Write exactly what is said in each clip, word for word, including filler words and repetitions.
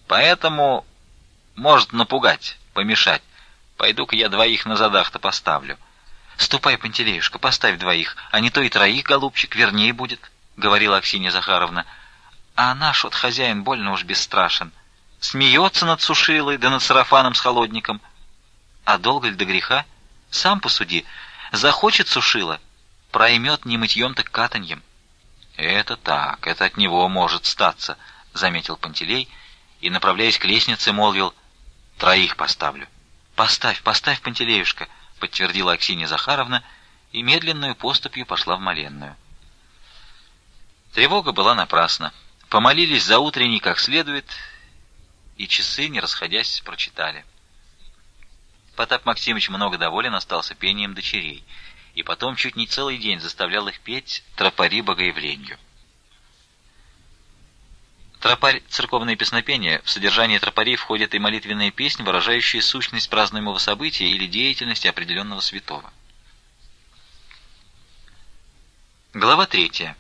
Поэтому может напугать, помешать. Пойду-ка я двоих на задах-то поставлю. Ступай, Пантелеюшка, поставь двоих, а не то и троих, голубчик, вернее будет, говорила Аксинья Захаровна. А наш вот хозяин больно уж бесстрашен. Смеется над сушилой, да над сарафаном с холодником. А долго ли до греха? Сам посуди. Захочет сушила, проймет не мытьем, так катаньем. Это так, это от него может статься, заметил Пантелей и, направляясь к лестнице, молвил: троих поставлю. Поставь, поставь, Пантелеюшка, подтвердила Аксинья Захаровна и медленную поступью пошла в моленную. Тревога была напрасна. Помолились за утренний как следует, и часы, не расходясь, прочитали. Потап Максимыч много доволен остался пением дочерей, и потом чуть не целый день заставлял их петь тропари богоявлению. Тропарь — церковное песнопение. В содержание тропарей входит и молитвенная песнь, выражающая сущность празднуемого события или деятельности определенного святого. Глава третья.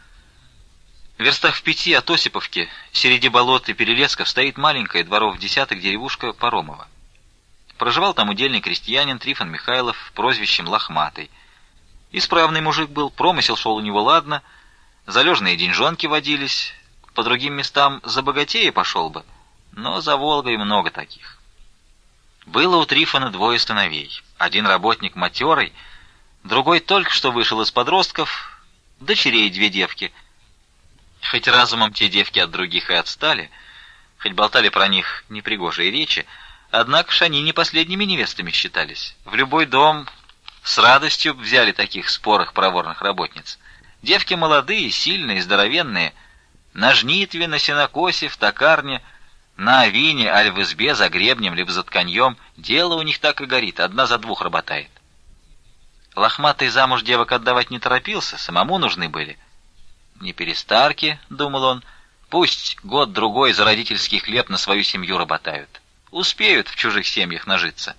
В верстах в пяти от Осиповки, среди болот и перелесков, стоит маленькая, дворов десяток, деревушка Паромова. Проживал там удельный крестьянин Трифон Михайлов, прозвищем Лохматый. Исправный мужик был, промысел шел у него ладно, залежные деньжонки водились, по другим местам забогатее пошел бы, но за Волгой много таких. Было у Трифона двое сыновей, один работник матерый, другой только что вышел из подростков, дочерей две девки. Хоть разумом те девки от других и отстали, хоть болтали про них непригожие речи, однако ж они не последними невестами считались. В любой дом с радостью взяли таких спорых проворных работниц. Девки молодые, сильные, здоровенные, на жнитве, на сенокосе, в токарне, на авине, аль в избе, за гребнем, либо за тканьем. Дело у них так и горит, одна за двух работает. Лохматый замуж девок отдавать не торопился, самому нужны были. Не перестарки, думал он, пусть год-другой за родительский хлеб на свою семью работают. Успеют в чужих семьях нажиться.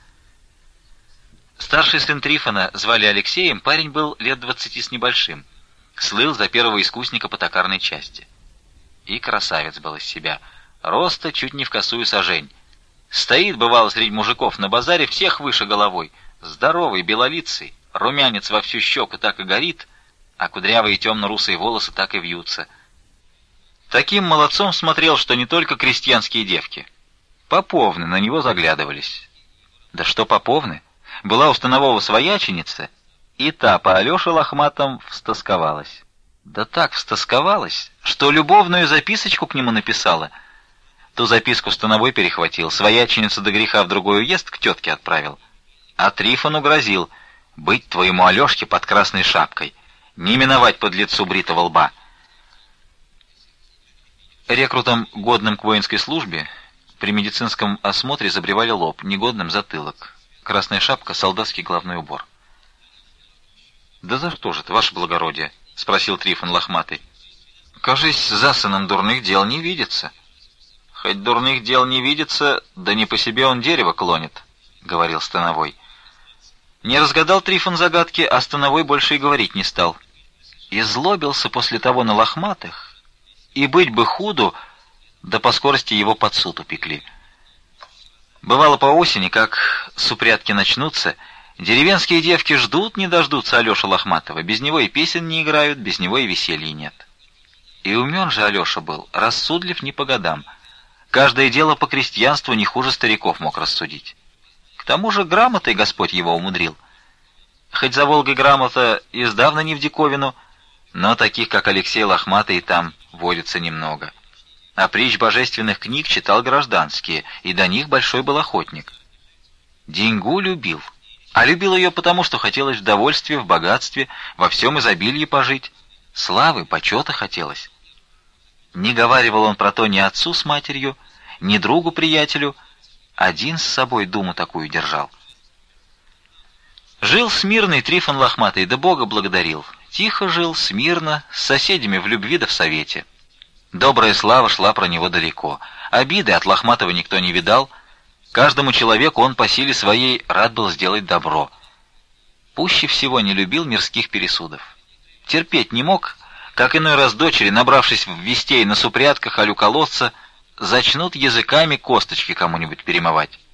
Старший сын Трифона, звали Алексеем, парень был лет двадцати с небольшим. Слыл за первого искусника по токарной части. И красавец был из себя, роста чуть не в косую сажень. Стоит, бывало, среди мужиков на базаре, всех выше головой, здоровый, белолицый, румянец во всю щеку так и горит, а кудрявые темно-русые волосы так и вьются. Таким молодцом смотрел, что не только крестьянские девки, поповны на него заглядывались. Да что поповны? Была у станового свояченица, и та по Алёше Лохматом встосковалась. Да так встосковалась, что любовную записочку к нему написала. Ту записку становой перехватил, свояченицу до греха в другой уезд к тетке отправил. А Трифону грозил: быть твоему Алёшке под красной шапкой, не миновать подлецу бритого лба. Рекрутам, годным к воинской службе, при медицинском осмотре забревали лоб, негодным затылок. Красная шапка — солдатский головной убор. «Да за что же это, ваше благородие?» — спросил Трифон Лохматый. «Кажись, за сыном дурных дел не видится». «Хоть дурных дел не видится, да не по себе он дерево клонит», — говорил становой. Не разгадал Трифон загадки, а становой больше и говорить не стал. И злобился после того на Лохматых, и быть бы худу, да по скорости его под суд упекли. Бывало по осени, как супрятки начнутся, деревенские девки ждут не дождутся Алёши Лохматова, без него и песен не играют, без него и веселья нет. И умен же Алёша был, рассудлив не по годам. Каждое дело по крестьянству не хуже стариков мог рассудить. К тому же грамотой Господь его умудрил. Хоть за Волгой грамота издавна не в диковину, но таких, как Алексей Лохматый, там водится немного. А притч божественных книг читал гражданские, и до них большой был охотник. Деньгу любил, а любил ее потому, что хотелось в довольстве, в богатстве, во всем изобилии пожить. Славы, почета хотелось. Не говаривал он про то ни отцу с матерью, ни другу-приятелю, один с собой думу такую держал. Жил смирный Трифон Лохматый, да Бога благодарил. Тихо жил, смирно, с соседями в любви да в совете. Добрая слава шла про него далеко. Обиды от Лохматова никто не видал. Каждому человеку он по силе своей рад был сделать добро. Пуще всего не любил мирских пересудов. Терпеть не мог, как иной раз дочери, набравшись в вестей на супрятках аль у колодца, зачнут языками косточки кому-нибудь перемывать.